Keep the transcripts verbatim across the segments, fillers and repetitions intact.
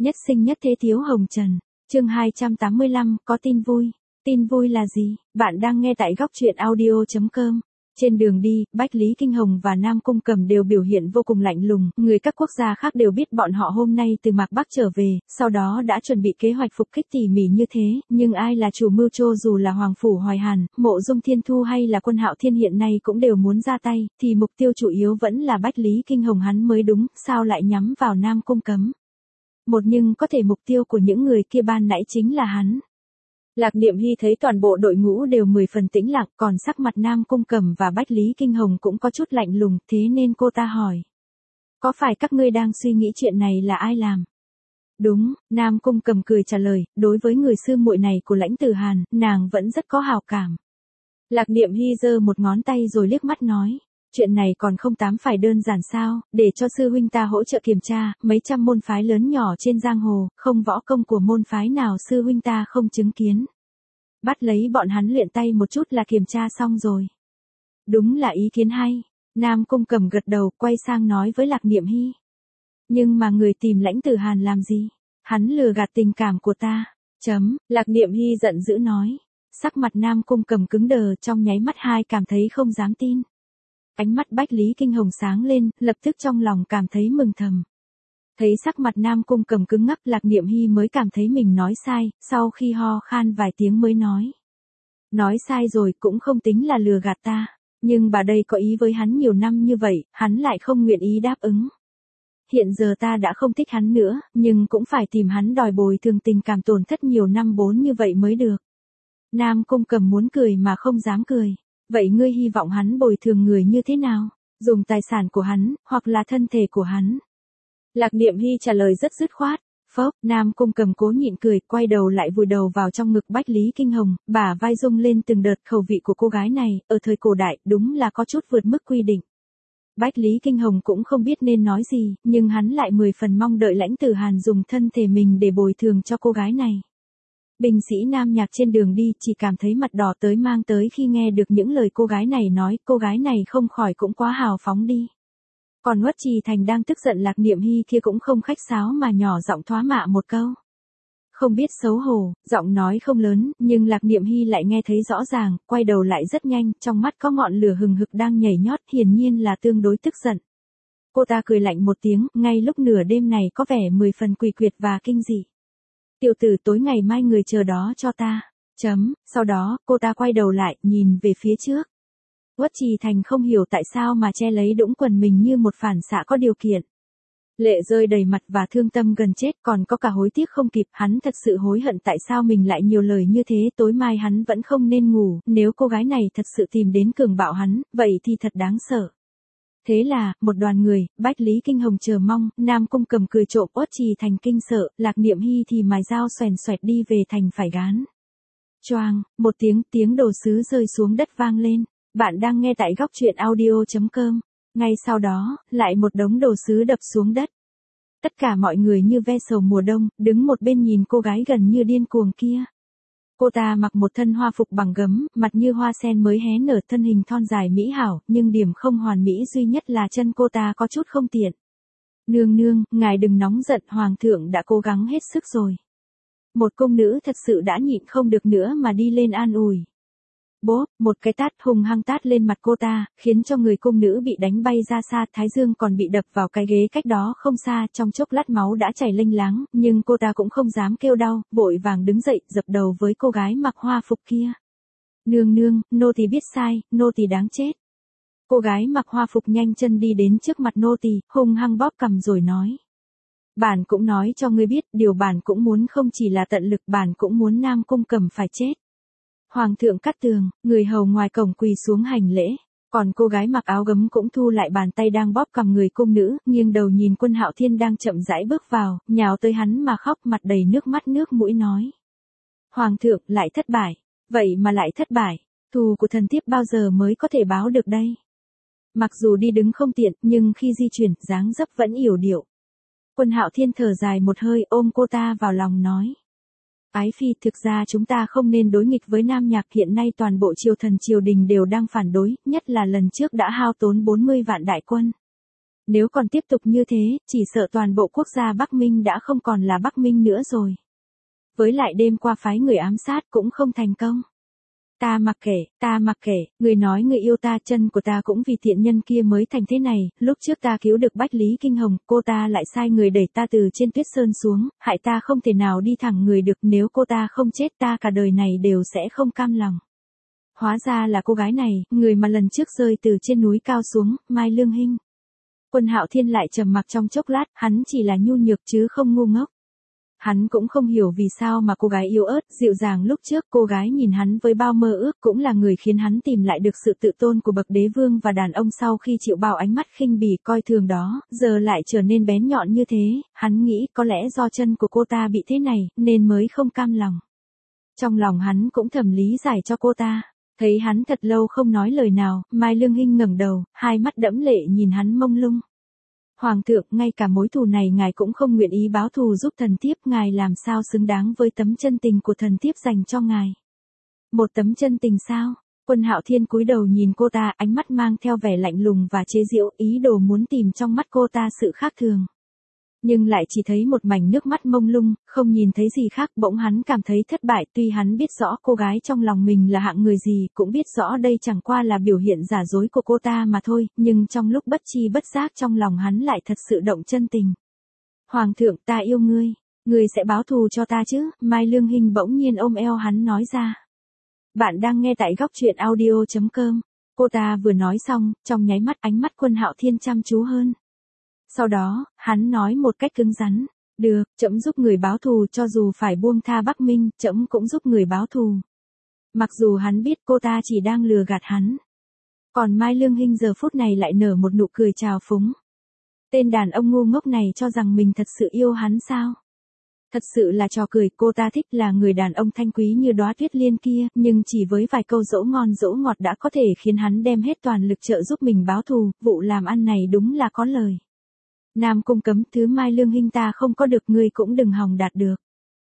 Nhất sinh nhất thế thiếu hồng trần. Chương hai trăm tám mươi lăm, có tin vui. Tin vui là gì? Bạn đang nghe tại góc truyện audio chấm com. Trên đường đi, Bách Lý Kinh Hồng và Nam Cung Cầm đều biểu hiện vô cùng lạnh lùng, người các quốc gia khác đều biết bọn họ hôm nay từ Mạc Bắc trở về, sau đó đã chuẩn bị kế hoạch phục kích tỉ mỉ như thế, nhưng ai là chủ mưu trô dù là Hoàng Phủ Hoài Hàn, Mộ Dung Thiên Thu hay là Quân Hạo Thiên hiện nay cũng đều muốn ra tay, thì mục tiêu chủ yếu vẫn là Bách Lý Kinh Hồng hắn mới đúng, sao lại nhắm vào Nam Cung Cấm. Một nhưng có thể mục tiêu của những người kia ban nãy chính là hắn. Lạc Niệm Hy thấy toàn bộ đội ngũ đều mười phần tĩnh lặng, còn sắc mặt Nam Cung Cầm và Bách Lý Kinh Hồng cũng có chút lạnh lùng, thế nên cô ta hỏi. Có phải các ngươi đang suy nghĩ chuyện này là ai làm? Đúng, Nam Cung Cầm cười trả lời, đối với người sư muội này của Lãnh Tử Hàn, nàng vẫn rất có hào cảm. Lạc Niệm Hy giơ một ngón tay rồi liếc mắt nói. Chuyện này còn không tám phải đơn giản sao, để cho sư huynh ta hỗ trợ kiểm tra, mấy trăm môn phái lớn nhỏ trên giang hồ, không võ công của môn phái nào sư huynh ta không chứng kiến. Bắt lấy bọn hắn luyện tay một chút là kiểm tra xong rồi. Đúng là ý kiến hay. Nam Cung Cầm gật đầu, quay sang nói với Lạc Niệm Hy. Nhưng mà người tìm Lãnh Tử Hàn làm gì? Hắn lừa gạt tình cảm của ta. Chấm, Lạc Niệm Hy giận dữ nói. Sắc mặt Nam Cung Cầm cứng đờ, trong nháy mắt hai cảm thấy không dám tin. Ánh mắt Bách Lý Kinh Hồng sáng lên, lập tức trong lòng cảm thấy mừng thầm. Thấy sắc mặt Nam Cung Cầm cứng ngắc, Lạc Niệm Hy mới cảm thấy mình nói sai, sau khi ho khan vài tiếng mới nói. Nói sai rồi, cũng không tính là lừa gạt ta, nhưng bà đây có ý với hắn nhiều năm như vậy, hắn lại không nguyện ý đáp ứng. Hiện giờ ta đã không thích hắn nữa, nhưng cũng phải tìm hắn đòi bồi thường tình cảm tổn thất nhiều năm bốn như vậy mới được. Nam Cung Cầm muốn cười mà không dám cười. Vậy ngươi hy vọng hắn bồi thường người như thế nào? Dùng tài sản của hắn, hoặc là thân thể của hắn? Lạc Niệm Hy trả lời rất dứt khoát. Phốc, Nam Cung Cầm cố nhịn cười, quay đầu lại vùi đầu vào trong ngực Bách Lý Kinh Hồng, bả vai rung lên từng đợt. Khẩu vị của cô gái này, ở thời cổ đại, đúng là có chút vượt mức quy định. Bách Lý Kinh Hồng cũng không biết nên nói gì, nhưng hắn lại mười phần mong đợi Lãnh Tử Hàn dùng thân thể mình để bồi thường cho cô gái này. Binh sĩ Nam Nhạc trên đường đi chỉ cảm thấy mặt đỏ tới mang tới khi nghe được những lời cô gái này nói, cô gái này không khỏi cũng quá hào phóng đi. Còn Uất Trì Thành đang tức giận Lạc Niệm Hy kia cũng không khách sáo mà nhỏ giọng thoá mạ một câu. Không biết xấu hổ, giọng nói không lớn, nhưng Lạc Niệm Hy lại nghe thấy rõ ràng, quay đầu lại rất nhanh, trong mắt có ngọn lửa hừng hực đang nhảy nhót, hiển nhiên là tương đối tức giận. Cô ta cười lạnh một tiếng, ngay lúc nửa đêm này có vẻ mười phần quỷ quyệt và kinh dị. Tiểu tử tối ngày mai người chờ đó cho ta. Chấm, sau đó, cô ta quay đầu lại, nhìn về phía trước. Uất Trì Thành không hiểu tại sao mà che lấy đũng quần mình như một phản xạ có điều kiện. Lệ rơi đầy mặt và thương tâm gần chết, còn có cả hối tiếc không kịp, hắn thật sự hối hận tại sao mình lại nhiều lời như thế, tối mai hắn vẫn không nên ngủ, nếu cô gái này thật sự tìm đến cường bạo hắn, vậy thì thật đáng sợ. Thế là, một đoàn người, Bách Lý Kinh Hồng chờ mong, Nam Cung Cầm cười trộm, Uất Trì Thành kinh sợ, Lạc Niệm Hy thì mài dao xoèn xoẹt đi về thành phải gán. Choang, một tiếng, tiếng đồ sứ rơi xuống đất vang lên. Bạn đang nghe tại góc truyện audio chấm com. Ngay sau đó, lại một đống đồ sứ đập xuống đất. Tất cả mọi người như ve sầu mùa đông, đứng một bên nhìn cô gái gần như điên cuồng kia. Cô ta mặc một thân hoa phục bằng gấm, mặt như hoa sen mới hé nở, thân hình thon dài mỹ hảo, nhưng điểm không hoàn mỹ duy nhất là chân cô ta có chút không tiện. Nương nương, ngài đừng nóng giận, hoàng thượng đã cố gắng hết sức rồi. Một cung nữ thật sự đã nhịn không được nữa mà đi lên an ủi. Bốp, một cái tát hung hăng tát lên mặt cô ta, khiến cho người cung nữ bị đánh bay ra xa, thái dương còn bị đập vào cái ghế cách đó không xa, trong chốc lát máu đã chảy lênh láng, nhưng cô ta cũng không dám kêu đau, vội vàng đứng dậy, dập đầu với cô gái mặc hoa phục kia. Nương nương, nô tỳ biết sai, nô tỳ đáng chết. Cô gái mặc hoa phục nhanh chân đi đến trước mặt nô tỳ, hung hăng bóp cằm rồi nói. Bản cũng nói cho ngươi biết, điều bản cũng muốn không chỉ là tận lực, bản cũng muốn Nam Cung Cầm phải chết. Hoàng thượng cắt tường, người hầu ngoài cổng quỳ xuống hành lễ, còn cô gái mặc áo gấm cũng thu lại bàn tay đang bóp cằm người cung nữ, nghiêng đầu nhìn Quân Hạo Thiên đang chậm rãi bước vào, nhào tới hắn mà khóc, mặt đầy nước mắt nước mũi nói. Hoàng thượng lại thất bại, vậy mà lại thất bại, thù của thần thiếp bao giờ mới có thể báo được đây. Mặc dù đi đứng không tiện, nhưng khi di chuyển, dáng dấp vẫn yểu điệu. Quân Hạo Thiên thở dài một hơi, ôm cô ta vào lòng nói. Ái phi, thực ra chúng ta không nên đối nghịch với Nam Nhạc, hiện nay toàn bộ triều thần triều đình đều đang phản đối, nhất là lần trước đã hao tốn bốn mươi vạn đại quân. Nếu còn tiếp tục như thế, chỉ sợ toàn bộ quốc gia Bắc Minh đã không còn là Bắc Minh nữa rồi. Với lại đêm qua phái người ám sát cũng không thành công. Ta mặc kệ, ta mặc kệ, người nói người yêu ta, chân của ta cũng vì tiện nhân kia mới thành thế này, lúc trước ta cứu được Bách Lý Kinh Hồng, cô ta lại sai người đẩy ta từ trên tuyết sơn xuống, hại ta không thể nào đi thẳng người được, nếu cô ta không chết ta cả đời này đều sẽ không cam lòng. Hóa ra là cô gái này, người mà lần trước rơi từ trên núi cao xuống, Mai Lương Hinh. Quân Hạo Thiên lại trầm mặc trong chốc lát, hắn chỉ là nhu nhược chứ không ngu ngốc. Hắn cũng không hiểu vì sao mà cô gái yếu ớt, dịu dàng lúc trước cô gái nhìn hắn với bao mơ ước cũng là người khiến hắn tìm lại được sự tự tôn của bậc đế vương và đàn ông sau khi chịu bao ánh mắt khinh bỉ coi thường đó, giờ lại trở nên bén nhọn như thế, hắn nghĩ có lẽ do chân của cô ta bị thế này, nên mới không cam lòng. Trong lòng hắn cũng thầm lý giải cho cô ta. Thấy hắn thật lâu không nói lời nào, Mai Lương Hinh ngẩng đầu, hai mắt đẫm lệ nhìn hắn mông lung. Hoàng thượng, ngay cả mối thù này ngài cũng không nguyện ý báo thù giúp thần thiếp, ngài làm sao xứng đáng với tấm chân tình của thần thiếp dành cho ngài. Một tấm chân tình sao? Quân Hạo Thiên cúi đầu nhìn cô ta, ánh mắt mang theo vẻ lạnh lùng và chế giễu, ý đồ muốn tìm trong mắt cô ta sự khác thường. Nhưng lại chỉ thấy một mảnh nước mắt mông lung, không nhìn thấy gì khác, bỗng hắn cảm thấy thất bại, tuy hắn biết rõ cô gái trong lòng mình là hạng người gì, cũng biết rõ đây chẳng qua là biểu hiện giả dối của cô ta mà thôi, nhưng trong lúc bất chi bất giác trong lòng hắn lại thật sự động chân tình. Hoàng thượng, ta yêu ngươi, ngươi sẽ báo thù cho ta chứ? Mai Lương Hinh bỗng nhiên ôm eo hắn nói ra. Bạn đang nghe tại góc truyện audio chấm com. Cô ta vừa nói xong, trong nháy mắt ánh mắt Quân Hạo Thiên chăm chú hơn. Sau đó, hắn nói một cách cứng rắn, được, trẫm giúp người báo thù, cho dù phải buông tha Bắc Minh, trẫm cũng giúp người báo thù. Mặc dù hắn biết cô ta chỉ đang lừa gạt hắn. Còn Mai Lương Hinh giờ phút này lại nở một nụ cười trào phúng. Tên đàn ông ngu ngốc này cho rằng mình thật sự yêu hắn sao? Thật sự là trò cười, cô ta thích là người đàn ông thanh quý như đóa tuyết liên kia, nhưng chỉ với vài câu dỗ ngon dỗ ngọt đã có thể khiến hắn đem hết toàn lực trợ giúp mình báo thù, vụ làm ăn này đúng là có lời. Nam Cung Cấm, thứ Mai Lương Hinh ta không có được ngươi cũng đừng hòng đạt được.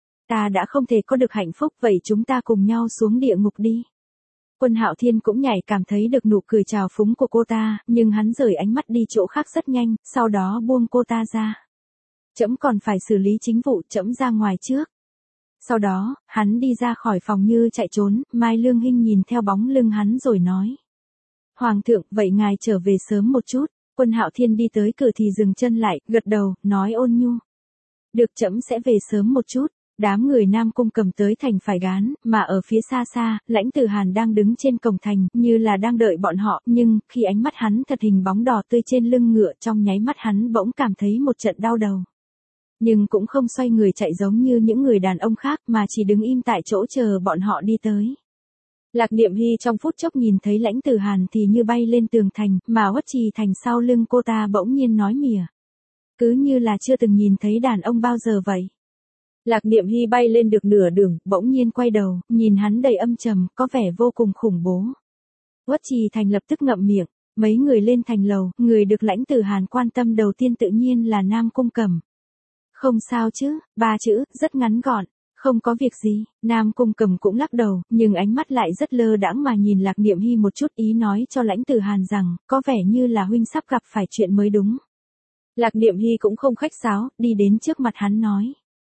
Ta đã không thể có được hạnh phúc, vậy chúng ta cùng nhau xuống địa ngục đi. Quân Hạo Thiên cũng nhảy cảm thấy được nụ cười trào phúng của cô ta, nhưng hắn rời ánh mắt đi chỗ khác rất nhanh, sau đó buông cô ta ra. Trẫm còn phải xử lý chính vụ, trẫm ra ngoài trước. Sau đó, hắn đi ra khỏi phòng như chạy trốn, Mai Lương Hinh nhìn theo bóng lưng hắn rồi nói. Hoàng thượng, vậy ngài trở về sớm một chút. Quân Hạo Thiên đi tới cửa thì dừng chân lại, gật đầu, nói ôn nhu. Được, trẫm sẽ về sớm một chút. Đám người Nam Cung Cầm tới thành phải gán, mà ở phía xa xa, Lãnh Tử Hàn đang đứng trên cổng thành, như là đang đợi bọn họ, nhưng, khi ánh mắt hắn thật hình bóng đỏ tươi trên lưng ngựa, trong nháy mắt hắn bỗng cảm thấy một trận đau đầu. Nhưng cũng không xoay người chạy giống như những người đàn ông khác, mà chỉ đứng im tại chỗ chờ bọn họ đi tới. Lạc Niệm Hy trong phút chốc nhìn thấy Lãnh Tử Hàn thì như bay lên tường thành, mà Uất Trì Thành sau lưng cô ta bỗng nhiên nói mỉa. Cứ như là chưa từng nhìn thấy đàn ông bao giờ vậy. Lạc Niệm Hy bay lên được nửa đường, bỗng nhiên quay đầu, nhìn hắn đầy âm trầm, có vẻ vô cùng khủng bố. Uất Trì Thành lập tức ngậm miệng, mấy người lên thành lầu, người được Lãnh Tử Hàn quan tâm đầu tiên tự nhiên là Nam Cung Cẩm. Không sao chứ, ba chữ, rất ngắn gọn. Không có việc gì, Nam Cung Cầm cũng lắc đầu, nhưng ánh mắt lại rất lơ đãng mà nhìn Lạc Niệm Hy một chút, ý nói cho Lãnh Tử Hàn rằng, có vẻ như là huynh sắp gặp phải chuyện mới đúng. Lạc Niệm Hy cũng không khách sáo, đi đến trước mặt hắn nói.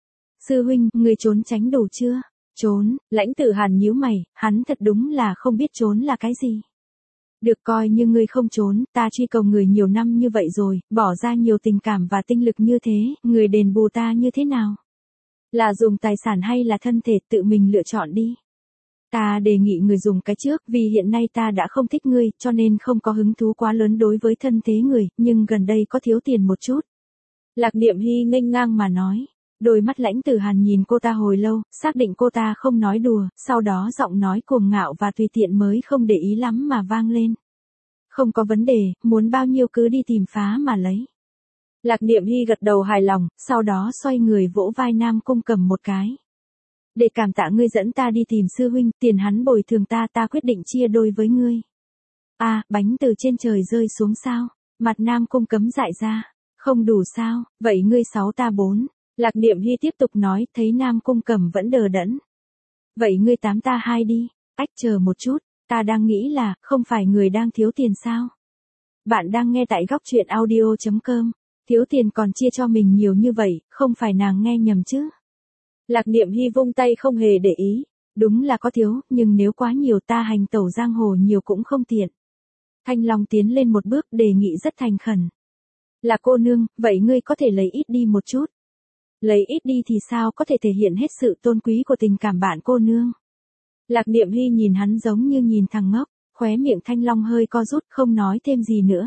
Sư huynh, người trốn tránh đủ chưa? Trốn, Lãnh Tử Hàn nhíu mày, hắn thật đúng là không biết trốn là cái gì. Được, coi như ngươi không trốn, ta truy cầu người nhiều năm như vậy rồi, bỏ ra nhiều tình cảm và tinh lực như thế, người đền bù ta như thế nào? Là dùng tài sản hay là thân thể, tự mình lựa chọn đi. Ta đề nghị người dùng cái trước, vì hiện nay ta đã không thích ngươi, cho nên không có hứng thú quá lớn đối với thân thế người, nhưng gần đây có thiếu tiền một chút. Lạc Niệm Hy nghênh ngang mà nói. Đôi mắt Lãnh Tử Hàn nhìn cô ta hồi lâu, xác định cô ta không nói đùa, sau đó giọng nói cuồng ngạo và tùy tiện mới không để ý lắm mà vang lên. Không có vấn đề, muốn bao nhiêu cứ đi tìm phá mà lấy. Lạc Niệm Hy gật đầu hài lòng, sau đó xoay người vỗ vai Nam Cung Cầm một cái. Để cảm tạ ngươi dẫn ta đi tìm sư huynh, tiền hắn bồi thường ta, ta quyết định chia đôi với ngươi. À, bánh từ trên trời rơi xuống sao? Mặt Nam Cung Cấm dại ra. Không đủ sao, vậy ngươi sáu ta bốn. Lạc Niệm Hy tiếp tục nói, thấy Nam Cung Cầm vẫn đờ đẫn. Vậy ngươi tám ta hai đi. Ách, chờ một chút, ta đang nghĩ là, không phải người đang thiếu tiền sao? Bạn đang nghe tại góc truyện audio chấm com. Thiếu tiền còn chia cho mình nhiều như vậy, không phải nàng nghe nhầm chứ? Lạc Niệm Hy vung tay không hề để ý. Đúng là có thiếu, nhưng nếu quá nhiều ta hành tẩu giang hồ nhiều cũng không tiện. Thanh Long tiến lên một bước đề nghị rất thành khẩn. Là cô nương, vậy ngươi có thể lấy ít đi một chút. Lấy ít đi thì sao có thể thể hiện hết sự tôn quý của tình cảm bạn cô nương. Lạc Niệm Hy nhìn hắn giống như nhìn thằng ngốc, khóe miệng Thanh Long hơi co rút không nói thêm gì nữa.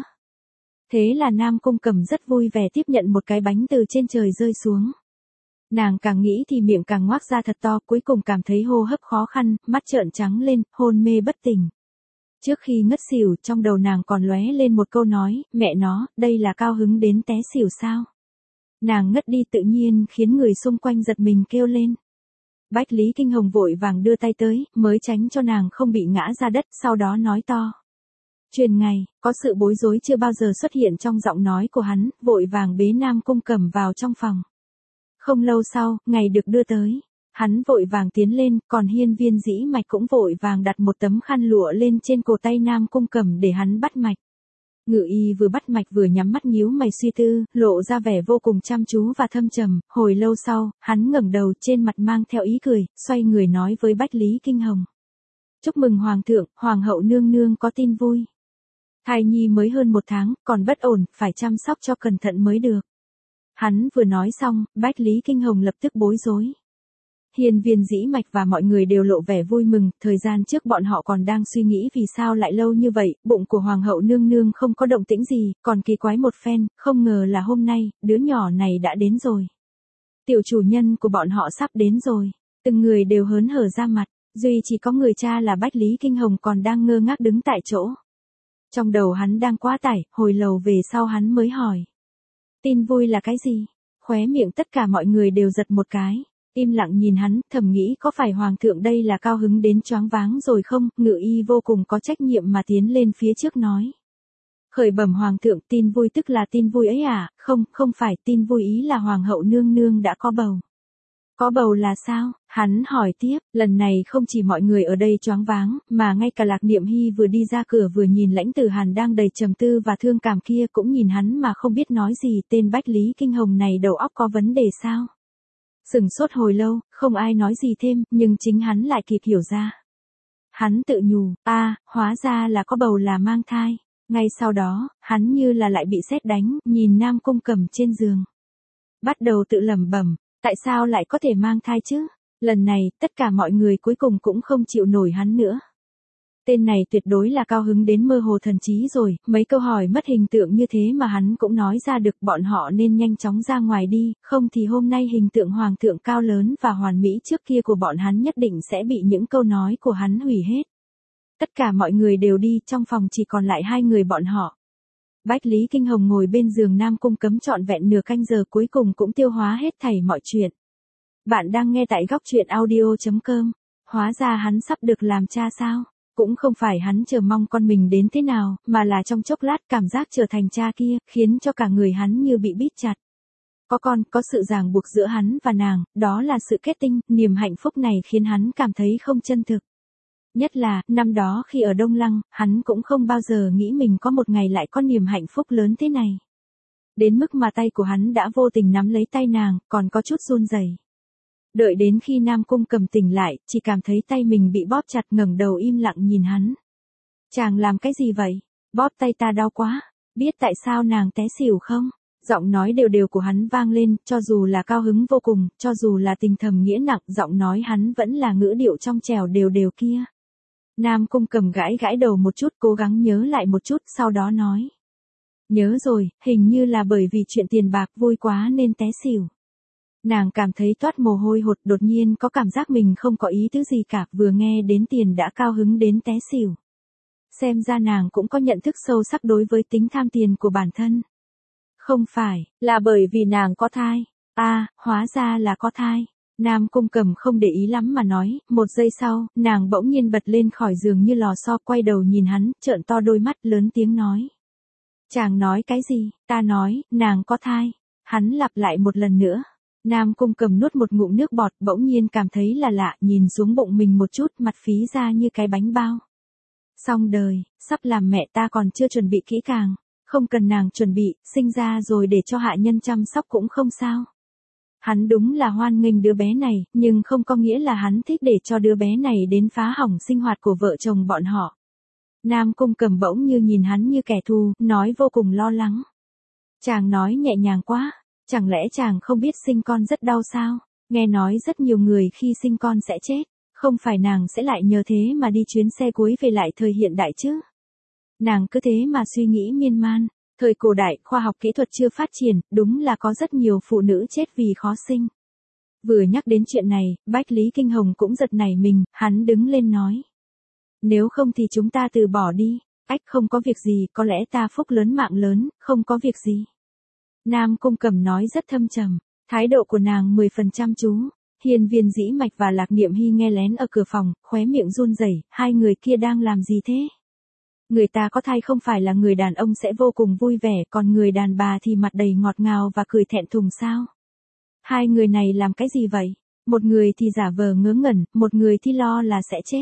Thế là Nam Cung Cẩm rất vui vẻ tiếp nhận một cái bánh từ trên trời rơi xuống. Nàng càng nghĩ thì miệng càng ngoác ra thật to, cuối cùng cảm thấy hô hấp khó khăn, mắt trợn trắng lên, hôn mê bất tỉnh. Trước khi ngất xỉu, trong đầu nàng còn lóe lên một câu nói, mẹ nó, đây là cao hứng đến té xỉu sao? Nàng ngất đi tự nhiên khiến người xung quanh giật mình kêu lên. Bách Lý Kinh Hồng vội vàng đưa tay tới, mới tránh cho nàng không bị ngã ra đất, sau đó nói to. Truyền ngày, có sự bối rối chưa bao giờ xuất hiện trong giọng nói của hắn, vội vàng bế Nam Cung Cẩm vào trong phòng. Không lâu sau, ngày được đưa tới. Hắn vội vàng tiến lên, còn Hiên Viên Dĩ Mạch cũng vội vàng đặt một tấm khăn lụa lên trên cổ tay Nam Cung Cẩm để hắn bắt mạch. Ngự y vừa bắt mạch vừa nhắm mắt nhíu mày suy tư, lộ ra vẻ vô cùng chăm chú và thâm trầm. Hồi lâu sau, hắn ngẩng đầu trên mặt mang theo ý cười, xoay người nói với Bách Lý Kinh Hồng. Chúc mừng Hoàng thượng, Hoàng hậu nương nương có tin vui. Thai nhi mới hơn một tháng, còn bất ổn, phải chăm sóc cho cẩn thận mới được. Hắn vừa nói xong, Bách Lý Kinh Hồng lập tức bối rối. Hiên Viên Dĩ Mạch và mọi người đều lộ vẻ vui mừng, thời gian trước bọn họ còn đang suy nghĩ vì sao lại lâu như vậy, bụng của Hoàng hậu nương nương không có động tĩnh gì, còn kỳ quái một phen, không ngờ là hôm nay, đứa nhỏ này đã đến rồi. Tiểu chủ nhân của bọn họ sắp đến rồi, từng người đều hớn hở ra mặt, duy chỉ có người cha là Bách Lý Kinh Hồng còn đang ngơ ngác đứng tại chỗ. Trong đầu hắn đang quá tải, hồi lâu về sau hắn mới hỏi. Tin vui là cái gì? Khóe miệng tất cả mọi người đều giật một cái. Im lặng nhìn hắn, thầm nghĩ có phải Hoàng thượng đây là cao hứng đến choáng váng rồi không? Ngự y vô cùng có trách nhiệm mà tiến lên phía trước nói. Khởi bẩm Hoàng thượng, tin vui tức là tin vui ấy à? Không, không phải, tin vui ý là Hoàng hậu nương nương đã có bầu. Có bầu là sao? Hắn hỏi tiếp, lần này không chỉ mọi người ở đây choáng váng, mà ngay cả Lạc Niệm Hy vừa đi ra cửa vừa nhìn Lãnh Tử Hàn đang đầy trầm tư và thương cảm kia cũng nhìn hắn mà không biết nói gì, tên Bách Lý Kinh Hồng này đầu óc có vấn đề sao? Sừng sốt hồi lâu, không ai nói gì thêm, nhưng chính hắn lại kịp hiểu ra. Hắn tự nhủ, a, à, hóa ra là có bầu là mang thai. Ngay sau đó, hắn như là lại bị sét đánh, nhìn Nam Cung Cẩm trên giường. Bắt đầu tự lẩm bẩm, tại sao lại có thể mang thai chứ? Lần này, tất cả mọi người cuối cùng cũng không chịu nổi hắn nữa. Tên này tuyệt đối là cao hứng đến mơ hồ thần trí rồi, mấy câu hỏi mất hình tượng như thế mà hắn cũng nói ra được, bọn họ nên nhanh chóng ra ngoài đi, không thì hôm nay hình tượng Hoàng thượng cao lớn và hoàn mỹ trước kia của bọn hắn nhất định sẽ bị những câu nói của hắn hủy hết. Tất cả mọi người đều đi, trong phòng chỉ còn lại hai người bọn họ. Bách Lý Kinh Hồng ngồi bên giường Nam Cung Cấm trọn vẹn nửa canh giờ cuối cùng cũng tiêu hóa hết thảy mọi chuyện. Bạn đang nghe tại góc truyện audio chấm com. Hóa ra hắn sắp được làm cha sao? Cũng không phải hắn chờ mong con mình đến thế nào, mà là trong chốc lát cảm giác trở thành cha kia, khiến cho cả người hắn như bị bít chặt. Có con, có sự ràng buộc giữa hắn và nàng, đó là sự kết tinh, niềm hạnh phúc này khiến hắn cảm thấy không chân thực. Nhất là, năm đó khi ở Đông Lăng, hắn cũng không bao giờ nghĩ mình có một ngày lại có niềm hạnh phúc lớn thế này. Đến mức mà tay của hắn đã vô tình nắm lấy tay nàng, còn có chút run rẩy. Đợi đến khi Nam Cung Cẩm tỉnh lại, chỉ cảm thấy tay mình bị bóp chặt, ngẩng đầu im lặng nhìn hắn. Chàng làm cái gì vậy? Bóp tay ta đau quá. Biết tại sao nàng té xỉu không? Giọng nói đều đều của hắn vang lên, cho dù là cao hứng vô cùng, cho dù là tình thầm nghĩa nặng, giọng nói hắn vẫn là ngữ điệu trong trẻo đều đều kia. Nam Cung Cẩm gãi gãi đầu một chút, cố gắng nhớ lại một chút, sau đó nói. Nhớ rồi, hình như là bởi vì chuyện tiền bạc vui quá nên té xỉu. Nàng cảm thấy toát mồ hôi hột, đột nhiên có cảm giác mình không có ý thứ gì cả, vừa nghe đến tiền đã cao hứng đến té xỉu. Xem ra nàng cũng có nhận thức sâu sắc đối với tính tham tiền của bản thân. Không phải, là bởi vì nàng có thai. a à, hóa ra là có thai. Nam Cung Cẩm không để ý lắm mà nói, một giây sau, nàng bỗng nhiên bật lên khỏi giường như lò xo, quay đầu nhìn hắn, trợn to đôi mắt, lớn tiếng nói. Chàng nói cái gì? Ta nói, nàng có thai. Hắn lặp lại một lần nữa. Nam Cung Cẩm nuốt một ngụm nước bọt, bỗng nhiên cảm thấy là lạ, nhìn xuống bụng mình một chút, mặt phí ra như cái bánh bao. Xong đời, sắp làm mẹ ta còn chưa chuẩn bị kỹ càng. không cần nàng chuẩn bị, sinh ra rồi để cho hạ nhân chăm sóc cũng không sao. Hắn đúng là hoan nghênh đứa bé này, nhưng không có nghĩa là hắn thích để cho đứa bé này đến phá hỏng sinh hoạt của vợ chồng bọn họ. Nam Cung Cầm bỗng như nhìn hắn như kẻ thù, nói vô cùng lo lắng. Chàng nói nhẹ nhàng quá, chẳng lẽ chàng không biết sinh con rất đau sao? Nghe nói rất nhiều người khi sinh con sẽ chết, không phải nàng sẽ lại nhờ thế mà đi chuyến xe cuối về lại thời hiện đại chứ? Nàng cứ thế mà suy nghĩ miên man. Thời cổ đại, khoa học kỹ thuật chưa phát triển, đúng là có rất nhiều phụ nữ chết vì khó sinh. Vừa nhắc đến chuyện này, Bách Lý Kinh Hồng cũng giật nảy mình, hắn đứng lên nói. Nếu không thì chúng ta từ bỏ đi, ách không có việc gì, có lẽ ta phúc lớn mạng lớn, không có việc gì. Nam Cung Cầm nói rất thâm trầm, thái độ của nàng mười phần chăm chú. Hiên Viên Dĩ Mạch và Lạc Niệm Hy nghe lén ở cửa phòng, khóe miệng run rẩy, hai người kia đang làm gì thế? Người ta có thai không phải là người đàn ông sẽ vô cùng vui vẻ, còn người đàn bà thì mặt đầy ngọt ngào và cười thẹn thùng sao? Hai người này làm cái gì vậy? Một người thì giả vờ ngớ ngẩn, một người thì lo là sẽ chết.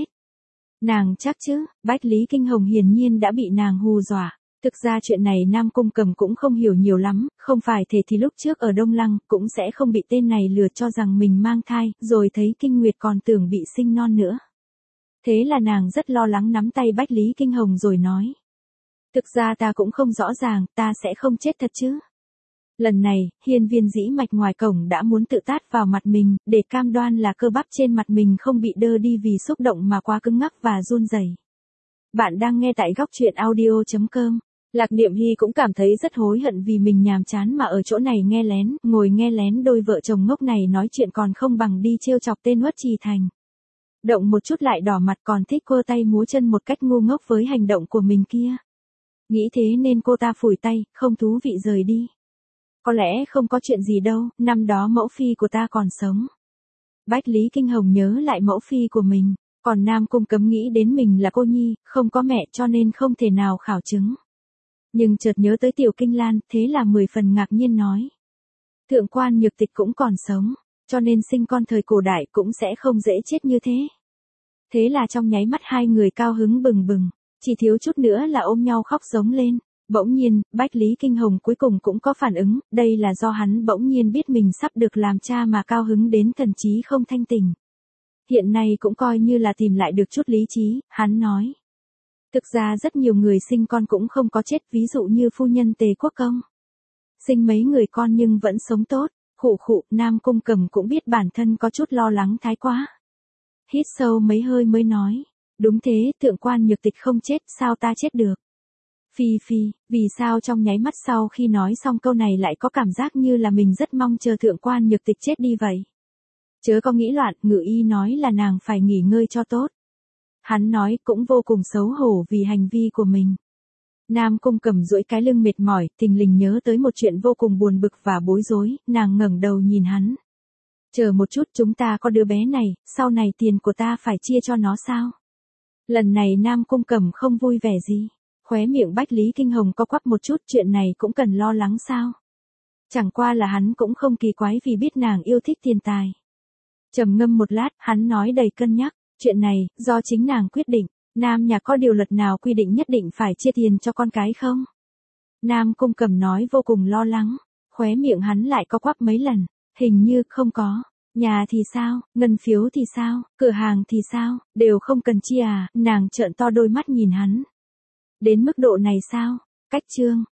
Nàng chắc chứ? Bách Lý Kinh Hồng hiển nhiên đã bị nàng hù dọa. Thực ra chuyện này Nam Cung Cầm cũng không hiểu nhiều lắm, không phải thể thì lúc trước ở Đông Lăng cũng sẽ không bị tên này lừa cho rằng mình mang thai, rồi thấy kinh nguyệt còn tưởng bị sinh non nữa. Thế là nàng rất lo lắng nắm tay Bách Lý Kinh Hồng rồi nói. Thực ra ta cũng không rõ ràng, ta sẽ không chết thật chứ. Lần này, Hiên Viên Dĩ Mạch ngoài cổng đã muốn tự tát vào mặt mình, để cam đoan là cơ bắp trên mặt mình không bị đơ đi vì xúc động mà quá cứng ngắc và run rẩy. Bạn đang nghe tại góc truyện audio chấm com. Lạc Niệm Hy cũng cảm thấy rất hối hận vì mình nhàm chán mà ở chỗ này nghe lén, ngồi nghe lén đôi vợ chồng ngốc này nói chuyện còn không bằng đi trêu chọc tên Uất Trì Thành. Động một chút lại đỏ mặt còn thích quơ tay múa chân một cách ngu ngốc với hành động của mình kia. Nghĩ thế nên cô ta phủi tay, không thú vị rời đi. Có lẽ không có chuyện gì đâu, năm đó mẫu phi của ta còn sống. Bách Lý Kinh Hồng nhớ lại mẫu phi của mình, còn Nam Cung Cấm nghĩ đến mình là cô nhi, không có mẹ cho nên không thể nào khảo chứng. Nhưng chợt nhớ tới Tiểu Kinh Lan, thế là mười phần ngạc nhiên nói. Thượng quan Nhược Tịch cũng còn sống, cho nên sinh con thời cổ đại cũng sẽ không dễ chết như thế. Thế là trong nháy mắt hai người cao hứng bừng bừng, chỉ thiếu chút nữa là ôm nhau khóc giống lên. Bỗng nhiên, Bách Lý Kinh Hồng cuối cùng cũng có phản ứng, đây là do hắn bỗng nhiên biết mình sắp được làm cha mà cao hứng đến thần trí không thanh tỉnh. Hiện nay cũng coi như là tìm lại được chút lý trí, hắn nói. Thực ra rất nhiều người sinh con cũng không có chết, ví dụ như phu nhân Tề Quốc Công. Sinh mấy người con nhưng vẫn sống tốt, khụ khụ, Nam Cung Cầm cũng biết bản thân có chút lo lắng thái quá. Hít sâu mấy hơi mới nói, đúng thế, Thượng quan Nhược Tịch không chết, sao ta chết được? Phi phi, vì sao trong nháy mắt sau khi nói xong câu này lại có cảm giác như là mình rất mong chờ Thượng quan Nhược Tịch chết đi vậy? Chớ có nghĩ loạn, Ngự Y nói là nàng phải nghỉ ngơi cho tốt. Hắn nói cũng vô cùng xấu hổ vì hành vi của mình. Nam Cung Cầm duỗi cái lưng mệt mỏi, thình lình nhớ tới một chuyện vô cùng buồn bực và bối rối, nàng ngẩng đầu nhìn hắn. Chờ một chút, chúng ta có đứa bé này, sau này tiền của ta phải chia cho nó sao? Lần này Nam Cung Cầm không vui vẻ gì. Khóe miệng Bách Lý Kinh Hồng có quắp một chút, chuyện này cũng cần lo lắng sao? Chẳng qua là hắn cũng không kỳ quái vì biết nàng yêu thích tiền tài. Trầm ngâm một lát, hắn nói đầy cân nhắc, chuyện này, do chính nàng quyết định, Nam nhà có điều luật nào quy định nhất định phải chia tiền cho con cái không? Nam Cung Cầm nói vô cùng lo lắng, khóe miệng hắn lại có quắp mấy lần, hình như không có. Nhà thì sao, ngân phiếu thì sao, cửa hàng thì sao, đều không cần chia à, nàng trợn to đôi mắt nhìn hắn. Đến mức độ này sao? Cách chương,